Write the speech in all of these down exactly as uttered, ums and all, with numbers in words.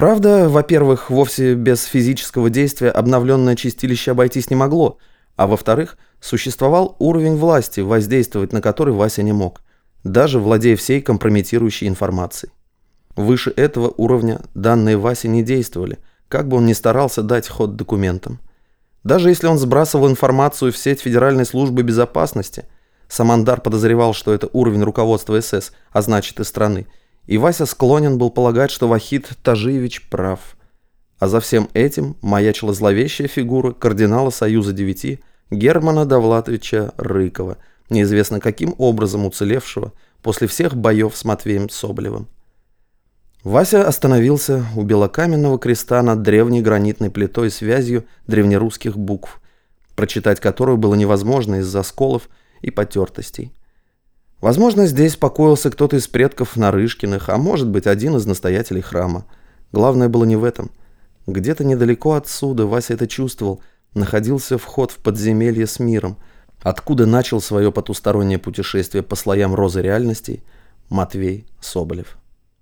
Правда, во-первых, вовсе без физического действия обновленное чистилище обойтись не могло, а во-вторых, существовал уровень власти, воздействовать на который Вася не мог, даже владея всей компрометирующей информацией. Выше этого уровня данные Васе не действовали, как бы он ни старался дать ход документам. Даже если он сбрасывал информацию в сеть Федеральной службы безопасности, Самандар подозревал, что это уровень руководства эс эс, а значит и страны, и Вася склонен был полагать, что Вахид Тажиевич прав. А за всем этим маячила зловещая фигура кардинала Союза девяти Германа Довлатовича Рыкова, неизвестно каким образом уцелевшего после всех боев с Матвеем Соболевым. Вася остановился у белокаменного креста над древней гранитной плитой с вязью древнерусских букв, прочитать которую было невозможно из-за сколов и потертостей. Возможно, здесь покоился кто-то из предков Нарышкиных, а может быть, один из настоятелей храма. Главное было не в этом. Где-то недалеко отсюда, Вася это чувствовал, находился вход в подземелье с миром, откуда начал свое потустороннее путешествие по слоям розы реальностей Матвей Соболев.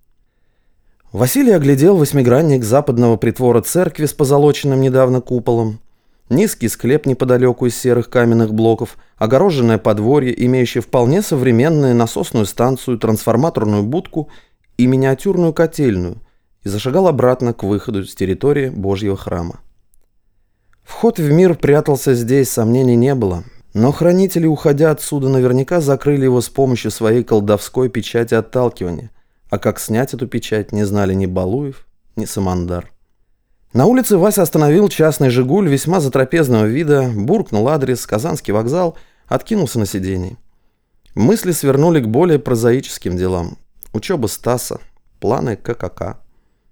Василий оглядел восьмигранник западного притвора церкви с позолоченным недавно куполом, низкий склеп неподалеку из серых каменных блоков, огороженное подворье, имеющее вполне современную насосную станцию, трансформаторную будку и миниатюрную котельную, и зашагал обратно к выходу с территории Божьего храма. Вход в мир прятался здесь, сомнений не было, но хранители, уходя отсюда, наверняка закрыли его с помощью своей колдовской печати отталкивания, а как снять эту печать, не знали ни Балуев, ни Самандар. На улице Вася остановил частный «Жигуль» весьма затрапезного вида, буркнул адрес, Казанский вокзал, откинулся на сиденье. Мысли свернули к более прозаическим делам. Учеба Стаса, планы ка ка ка.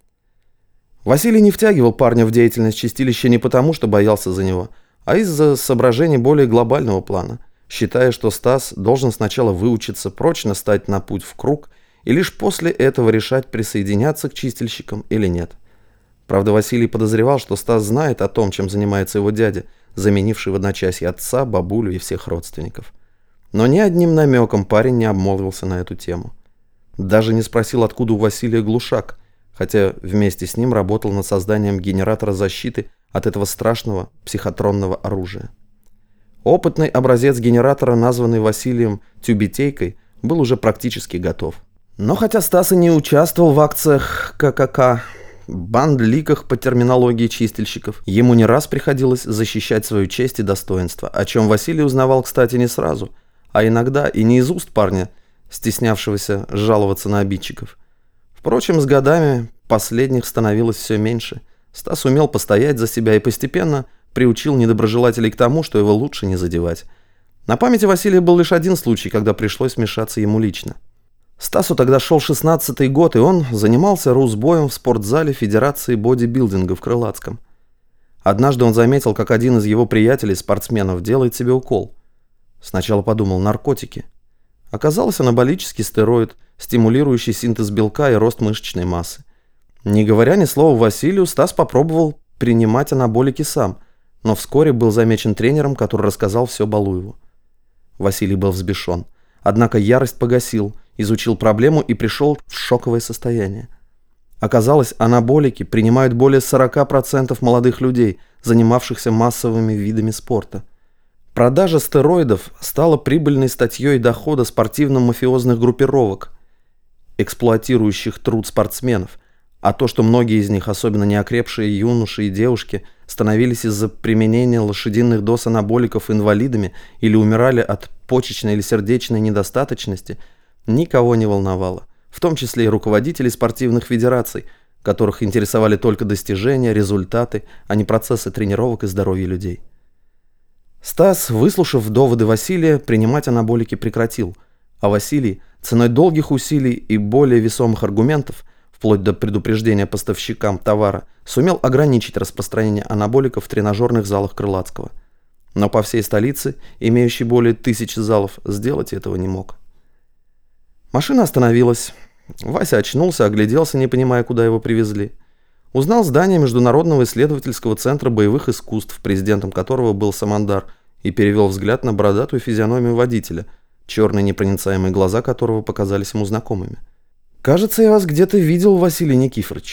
Василий не втягивал парня в деятельность чистилища не потому, что боялся за него, а из-за соображений более глобального плана, считая, что Стас должен сначала выучиться, прочно стать на путь в круг и лишь после этого решать, присоединяться к чистильщикам или нет. Правда, Василий подозревал, что Стас знает о том, чем занимается его дядя, заменивший в одночасье отца, бабулю и всех родственников. Но ни одним намеком парень не обмолвился на эту тему. Даже не спросил, откуда у Василия глушак, хотя вместе с ним работал над созданием генератора защиты от этого страшного психотронного оружия. Опытный образец генератора, названный Василием тюбетейкой, был уже практически готов. Но хотя Стас и не участвовал в акциях ка ка ка, бандликах по терминологии чистильщиков, ему не раз приходилось защищать свою честь и достоинство, о чем Василий узнавал, кстати, не сразу, а иногда и не из уст парня, стеснявшегося жаловаться на обидчиков. Впрочем, с годами последних становилось все меньше. Стас умел постоять за себя и постепенно приучил недоброжелателей к тому, что его лучше не задевать. На памяти Василия был лишь один случай, когда пришлось вмешаться ему лично. Стасу тогда шел шестнадцатый год, и он занимался русбоем в спортзале Федерации бодибилдинга в Крылатском. Однажды он заметил, как один из его приятелей-спортсменов делает себе укол. Сначала подумал: наркотики. Оказалось, анаболический стероид, стимулирующий синтез белка и рост мышечной массы. Не говоря ни слова Василию, Стас попробовал принимать анаболики сам, но вскоре был замечен тренером, который рассказал все Балуеву. Василий был взбешен. Однако ярость погасил, изучил проблему и пришел в шоковое состояние. Оказалось, анаболики принимают более сорок процентов молодых людей, занимавшихся массовыми видами спорта. Продажа стероидов стала прибыльной статьей дохода спортивно-мафиозных группировок, эксплуатирующих труд спортсменов, а то, что многие из них, особенно неокрепшие юноши и девушки, становились из-за применения лошадиных доз анаболиков инвалидами или умирали от почечной или сердечной недостаточности, никого не волновало, в том числе и руководителей спортивных федераций, которых интересовали только достижения, результаты, а не процессы тренировок и здоровья людей. Стас, выслушав доводы Василия, принимать анаболики прекратил, а Василий, ценой долгих усилий и более весомых аргументов, вплоть до предупреждения поставщикам товара, сумел ограничить распространение анаболиков в тренажерных залах Крылатского. Но по всей столице, имеющей более тысячи залов, сделать этого не мог. Машина остановилась. Вася очнулся, огляделся, не понимая, куда его привезли. Узнал здание Международного исследовательского центра боевых искусств, президентом которого был Самандар, и перевел взгляд на бородатую физиономию водителя, черные непроницаемые глаза которого показались ему знакомыми. «Кажется, я вас где-то видел, Василий Никифорович.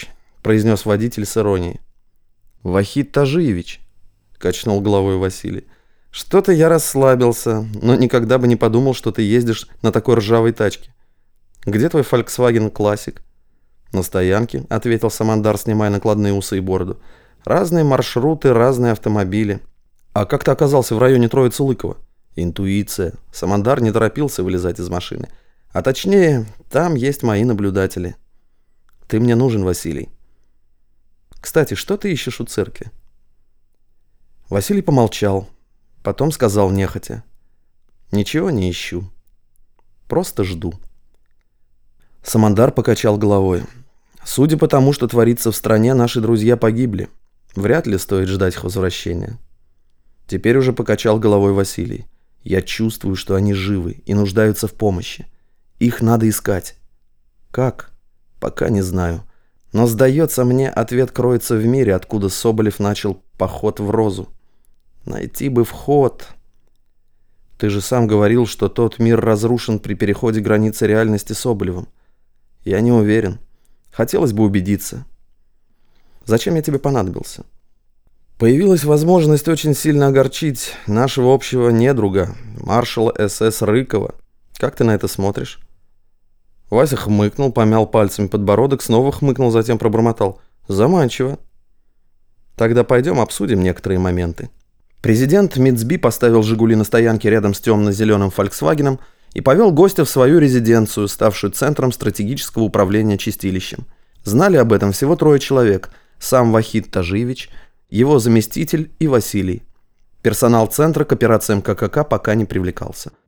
произнес водитель с иронией. «Вахид Тажиевич», — качнул головой Василий. «Что-то я расслабился, но никогда бы не подумал, что ты ездишь на такой ржавой тачке. Где твой Volkswagen Classic?» «На стоянке», — ответил Самандар, снимая накладные усы и бороду. «Разные маршруты, разные автомобили». «А как ты оказался в районе Троицы-Лыкова?» «Интуиция». Самандар не торопился вылезать из машины. «А точнее, там есть мои наблюдатели. Ты мне нужен, Василий. Кстати, что ты ищешь у церкви?» Василий помолчал, потом сказал нехотя. «Ничего не ищу. Просто жду». Самандар покачал головой. «Судя по тому, что творится в стране, наши друзья погибли. Вряд ли стоит ждать их возвращения». Теперь уже покачал головой Василий. «Я чувствую, что они живы и нуждаются в помощи. Их надо искать. Как? Пока не знаю. Но, сдается мне, ответ кроется в мире, откуда Соболев начал поход в Розу. Найти бы вход. Ты же сам говорил, что тот мир разрушен при переходе границы реальности Соболевым. Я не уверен. Хотелось бы убедиться. Зачем я тебе понадобился?» Появилась возможность очень сильно огорчить нашего общего недруга, маршала СС Рыкова. Как ты на это смотришь?» Вася хмыкнул, помял пальцами подбородок, снова хмыкнул, затем пробормотал. «Заманчиво. Тогда пойдем обсудим некоторые моменты». Президент МИЦБИ поставил «Жигули» на стоянке рядом с темно-зеленым «Фольксвагеном» и повел гостя в свою резиденцию, ставшую центром стратегического управления чистилищем. Знали об этом всего трое человек. Сам Вахид Тажиевич, его заместитель и Василий. Персонал центра к операциям ККК пока не привлекался.